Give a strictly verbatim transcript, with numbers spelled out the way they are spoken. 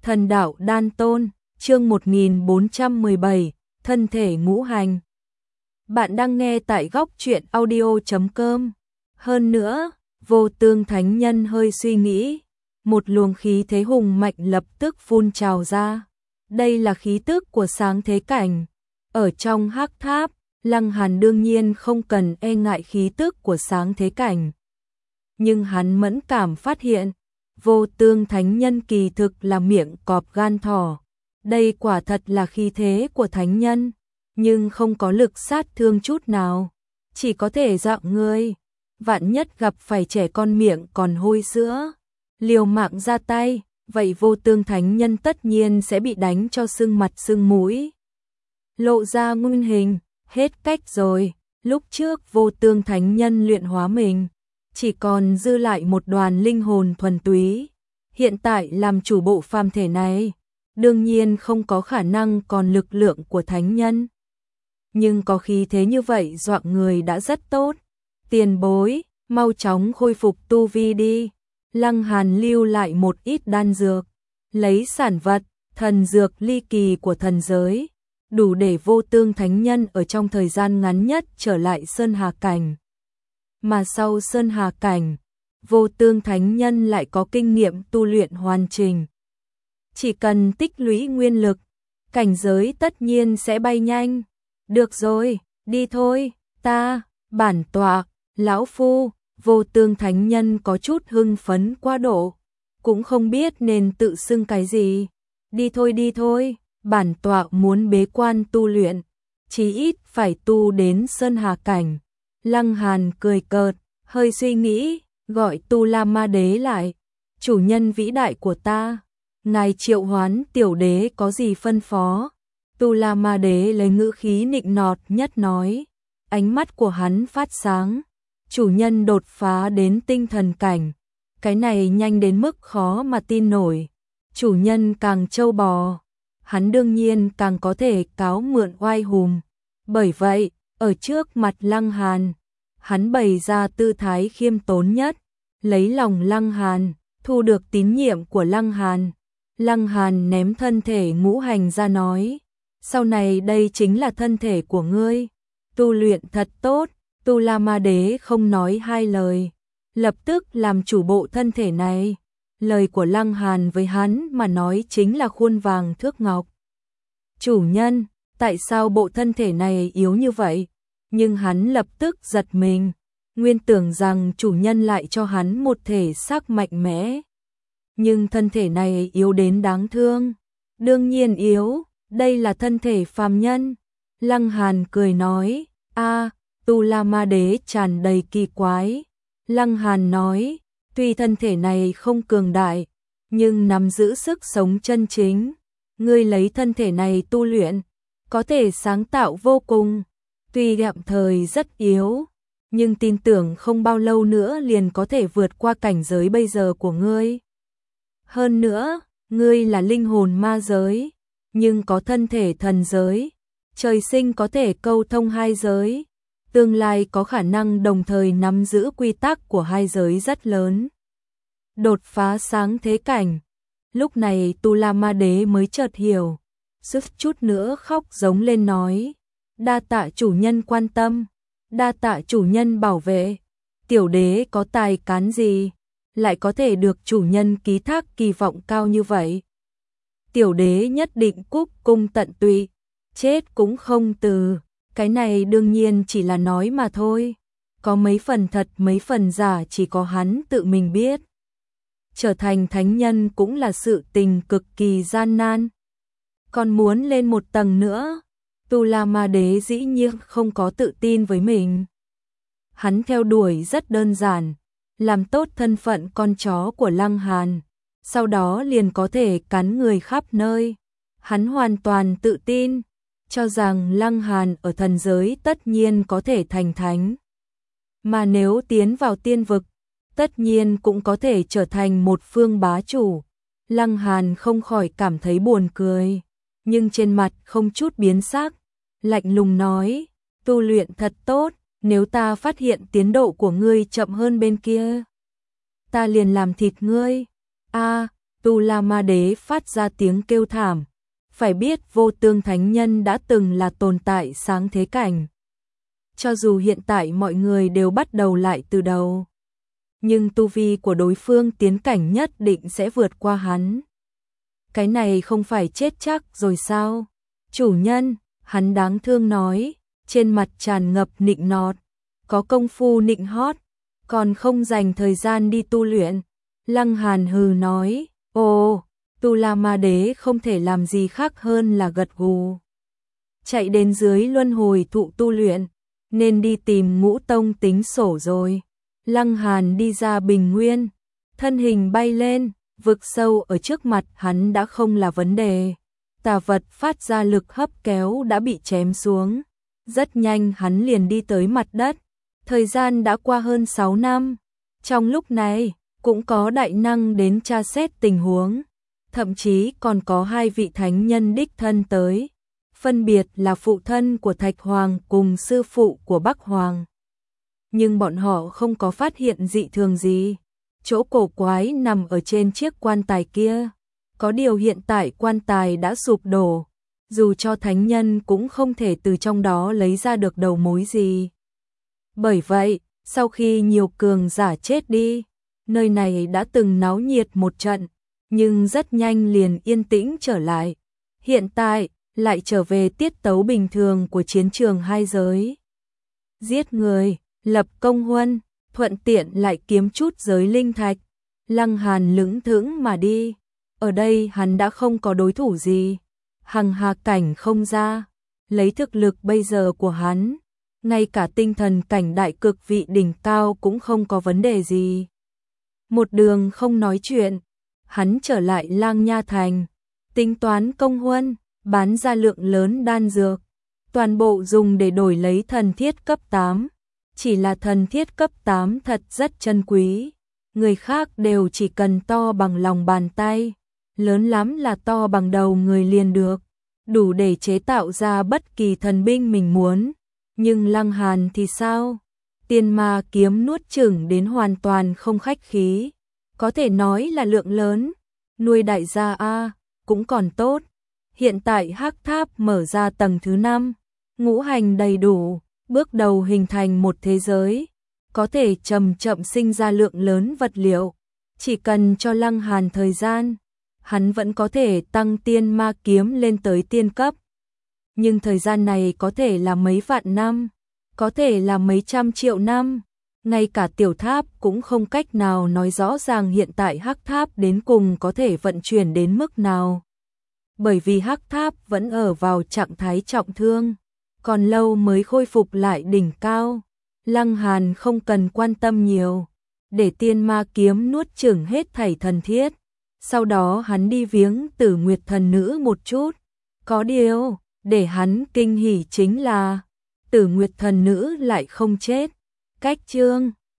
Thần đạo đan tôn, chương một nghìn bốn trăm mười bảy, thân thể ngũ hành. Bạn đang nghe tại góc truyện audio chấm com. Hơn nữa, Vô Tương Thánh Nhân hơi suy nghĩ, một luồng khí thế hùng mạnh lập tức phun trào ra. Đây là khí tức của sáng thế cảnh. Ở trong hắc tháp, Lăng Hàn đương nhiên không cần e ngại khí tức của sáng thế cảnh. Nhưng hắn mẫn cảm phát hiện, Vô Tương Thánh Nhân kỳ thực là miệng cọp gan thỏ. Đây quả thật là khí thế của thánh nhân, nhưng không có lực sát thương chút nào, chỉ có thể dọa ngươi. Vạn nhất gặp phải trẻ con miệng còn hôi sữa, liều mạng ra tay, vậy Vô Tương Thánh Nhân tất nhiên sẽ bị đánh cho sưng mặt sưng mũi, lộ ra nguyên hình. Hết cách rồi, lúc trước Vô Tương Thánh Nhân luyện hóa mình, chỉ còn dư lại một đoàn linh hồn thuần túy. Hiện tại làm chủ bộ phàm thể này, đương nhiên không có khả năng còn lực lượng của thánh nhân. Nhưng có khí thế như vậy dọa người đã rất tốt. Tiền bối, mau chóng khôi phục tu vi đi. Lăng Hàn lưu lại một ít đan dược, lấy sản vật, thần dược ly kỳ của thần giới, đủ để Vô Tương Thánh Nhân ở trong thời gian ngắn nhất trở lại Sơn Hà Cảnh. Mà sau Sơn Hà Cảnh, Vô Tương Thánh Nhân lại có kinh nghiệm tu luyện hoàn chỉnh. Chỉ cần tích lũy nguyên lực, cảnh giới tất nhiên sẽ bay nhanh. Được rồi, đi thôi, ta, bản tọa, lão phu. Vô Tương Thánh Nhân có chút hưng phấn quá độ, cũng không biết nên tự xưng cái gì. Đi thôi đi thôi, bản tọa muốn bế quan tu luyện, chí ít phải tu đến Sơn Hà Cảnh. Lăng Hàn cười cợt, hơi suy nghĩ, gọi Tu La Ma Đế lại. Chủ nhân vĩ đại của ta, ngài triệu hoán tiểu đế có gì phân phó? Tu La Ma Đế lấy ngữ khí nịnh nọt nhất nói, ánh mắt của hắn phát sáng. Chủ nhân đột phá đến tinh thần cảnh, cái này nhanh đến mức khó mà tin nổi. Chủ nhân càng trâu bò, hắn đương nhiên càng có thể cáo mượn oai hùng. Bởi vậy, ở trước mặt Lăng Hàn, hắn bày ra tư thái khiêm tốn nhất, lấy lòng Lăng Hàn, thu được tín nhiệm của Lăng Hàn. Lăng Hàn ném thân thể ngũ hành ra nói, sau này đây chính là thân thể của ngươi, tu luyện thật tốt. Tu La Ma Đế không nói hai lời, lập tức làm chủ bộ thân thể này. Lời của Lăng Hàn với hắn mà nói chính là khuôn vàng thước ngọc. Chủ nhân, tại sao bộ thân thể này yếu như vậy? Nhưng hắn lập tức giật mình, nguyên tưởng rằng chủ nhân lại cho hắn một thể xác mạnh mẽ. Nhưng thân thể này yếu đến đáng thương. Đương nhiên yếu, đây là thân thể phàm nhân. Lăng Hàn cười nói, a. Tu La Ma Đế tràn đầy kỳ quái. Lăng Hàn nói, tuy thân thể này không cường đại, nhưng nắm giữ sức sống chân chính. Ngươi lấy thân thể này tu luyện, có thể sáng tạo vô cùng. Tuy tạm thời rất yếu, nhưng tin tưởng không bao lâu nữa liền có thể vượt qua cảnh giới bây giờ của ngươi. Hơn nữa, ngươi là linh hồn ma giới, nhưng có thân thể thần giới, trời sinh có thể câu thông hai giới. Tương lai có khả năng đồng thời nắm giữ quy tắc của hai giới rất lớn. Đột phá sáng thế cảnh. Lúc này Tu La Ma Đế mới chợt hiểu, suýt chút nữa khóc giống lên nói, đa tạ chủ nhân quan tâm, đa tạ chủ nhân bảo vệ. Tiểu đế có tài cán gì, lại có thể được chủ nhân ký thác kỳ vọng cao như vậy? Tiểu đế nhất định cúc cung tận tụy, chết cũng không từ. Cái này đương nhiên chỉ là nói mà thôi, có mấy phần thật mấy phần giả chỉ có hắn tự mình biết. Trở thành thánh nhân cũng là sự tình cực kỳ gian nan. Còn muốn lên một tầng nữa, Tu La Ma Đế dĩ nhiên không có tự tin với mình. Hắn theo đuổi rất đơn giản, làm tốt thân phận con chó của Lăng Hàn, sau đó liền có thể cắn người khắp nơi. Hắn hoàn toàn tự tin, cho rằng Lăng Hàn ở thần giới tất nhiên có thể thành thánh. Mà nếu tiến vào tiên vực, tất nhiên cũng có thể trở thành một phương bá chủ. Lăng Hàn không khỏi cảm thấy buồn cười, nhưng trên mặt không chút biến sắc, lạnh lùng nói, tu luyện thật tốt, nếu ta phát hiện tiến độ của ngươi chậm hơn bên kia, ta liền làm thịt ngươi. A, Tu La Ma Đế phát ra tiếng kêu thảm. Phải biết Vô Tương Thánh Nhân đã từng là tồn tại sáng thế cảnh. Cho dù hiện tại mọi người đều bắt đầu lại từ đầu, nhưng tu vi của đối phương tiến cảnh nhất định sẽ vượt qua hắn. Cái này không phải chết chắc rồi sao? Chủ nhân, hắn đáng thương nói, trên mặt tràn ngập nịnh nọt, có công phu nịnh hót, còn không dành thời gian đi tu luyện. Lăng Hàn hừ nói, ồ, Tu La Ma Đế không thể làm gì khác hơn là gật gù. Chạy đến dưới luân hồi thụ tu luyện, nên đi tìm Ngũ Tông tính sổ rồi. Lăng Hàn đi ra bình nguyên, thân hình bay lên, vực sâu ở trước mặt hắn đã không là vấn đề. Tà vật phát ra lực hấp kéo đã bị chém xuống. Rất nhanh hắn liền đi tới mặt đất. Thời gian đã qua hơn sáu năm. Trong lúc này, cũng có đại năng đến tra xét tình huống. Thậm chí còn có hai vị thánh nhân đích thân tới. Phân biệt là phụ thân của Thạch Hoàng cùng sư phụ của Bắc Hoàng. Nhưng bọn họ không có phát hiện dị thường gì. Chỗ cổ quái nằm ở trên chiếc quan tài kia. Có điều hiện tại quan tài đã sụp đổ. Dù cho thánh nhân cũng không thể từ trong đó lấy ra được đầu mối gì. Bởi vậy, sau khi nhiều cường giả chết đi, nơi này đã từng náo nhiệt một trận, nhưng rất nhanh liền yên tĩnh trở lại. Hiện tại, lại trở về tiết tấu bình thường của chiến trường hai giới. Giết người, lập công huân, thuận tiện lại kiếm chút giới linh thạch. Lăng Hàn lững thững mà đi. Ở đây hắn đã không có đối thủ gì. Hằng hà cảnh không ra. Lấy thực lực bây giờ của hắn, ngay cả tinh thần cảnh đại cực vị đỉnh cao cũng không có vấn đề gì. Một đường không nói chuyện, hắn trở lại Lang Nha Thành, tính toán công huân, bán ra lượng lớn đan dược, toàn bộ dùng để đổi lấy thần thiết cấp tám. Chỉ là thần thiết cấp tám thật rất chân quý, người khác đều chỉ cần to bằng lòng bàn tay, lớn lắm là to bằng đầu người liền được, đủ để chế tạo ra bất kỳ thần binh mình muốn. Nhưng Lăng Hàn thì sao? Tiên ma kiếm nuốt chửng đến hoàn toàn không khách khí, có thể nói là lượng lớn, nuôi đại gia a cũng còn tốt. Hiện tại Hắc Tháp mở ra tầng thứ năm, ngũ hành đầy đủ, bước đầu hình thành một thế giới, có thể chậm chậm sinh ra lượng lớn vật liệu. Chỉ cần cho Lăng Hàn thời gian, hắn vẫn có thể tăng tiên ma kiếm lên tới tiên cấp. Nhưng thời gian này có thể là mấy vạn năm, có thể là mấy trăm triệu năm. Ngay cả tiểu tháp cũng không cách nào nói rõ ràng hiện tại Hắc Tháp đến cùng có thể vận chuyển đến mức nào. Bởi vì Hắc Tháp vẫn ở vào trạng thái trọng thương, còn lâu mới khôi phục lại đỉnh cao. Lăng Hàn không cần quan tâm nhiều, để tiên ma kiếm nuốt chửng hết thảy thần thiết. Sau đó hắn đi viếng Tử Nguyệt thần nữ một chút. Có điều, để hắn kinh hỉ chính là Tử Nguyệt thần nữ lại không chết. Cách chương